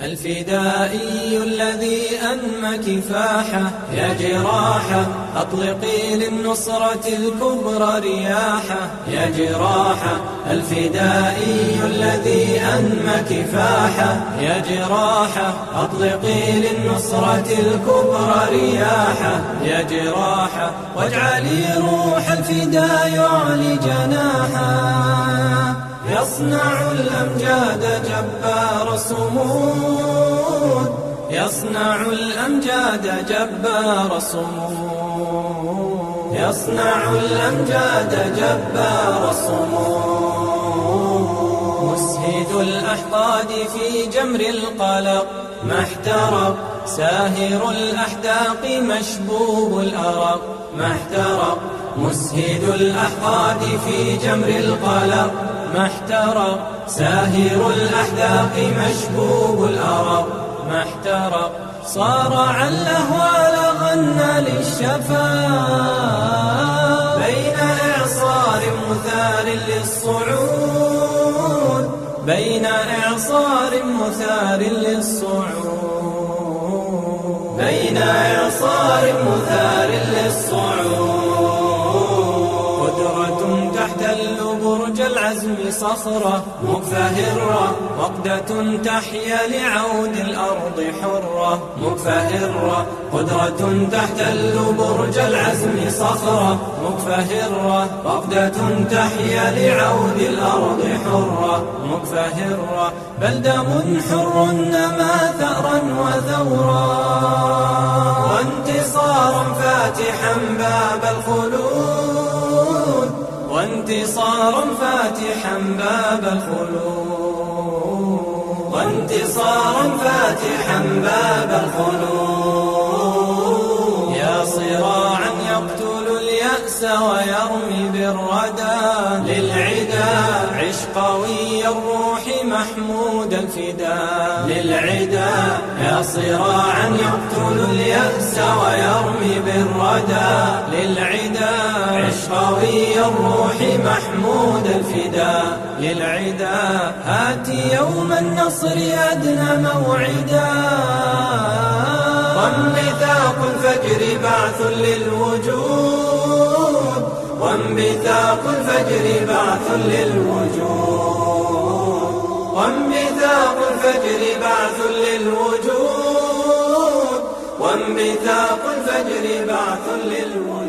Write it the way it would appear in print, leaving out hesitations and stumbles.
الفدائي الذي أنمى كفاحه يا جراحه أطلقي للنصرة الكبرى رياحه يا جراحه. الفدائي الذي أنمى كفاحه يا جراحه أطلقي للنصرة الكبرى رياحه يا جراحه. واجعلي روح الفداء يعلي جناحه يصنع الأمجاد جبار الصمود يصنع الأمجاد جبار الصمود يصنع الأمجاد جبار الصمود. مسهد الأحقاد في جمر القلق ما احترق ساهر الأحداق مشبوب الأرق ما احترق. مسهد الأحقاد في جمر القلق ما احترق ساهر الأحداق مشبوب الأرق ما احترق. صارع الأهوال غنى للشفاء بين إعصار مثار للصعود بين إعصار مثار للصعود بين إعصار مثار للصعود. قدرة تحتل برج العزم صخرة مكفهرة وقدة تحيا لعود الأرض حرة مكفهرة. قدرة تحتل برج العزم صخرة مكفهرة وقدة تحيا لعود الأرض حرة مكفهرة. بلدة حر نما ثأرا وثورا وانتصارا فاتحا باب الخلود وانتصارا فاتحا باب الخلود وانتصارا فاتحا باب الخلود. يا صراعا يقتل اليأس ويرمي بالردى للعدا عش قوي الروح محمود الفداء للعدا. يا صراعا يقتل اليأس ويرمي بالردى للعدا عش قوي الروح محمود الفداء للعدا. هات يوم النصر أدنى موعدا وانبثاق الفجر بعث للوجود وانبثاق الفجر بعث للوجود وانبثاق الفجر بعث للوجود وانبثاق الفجر بعث للوجود.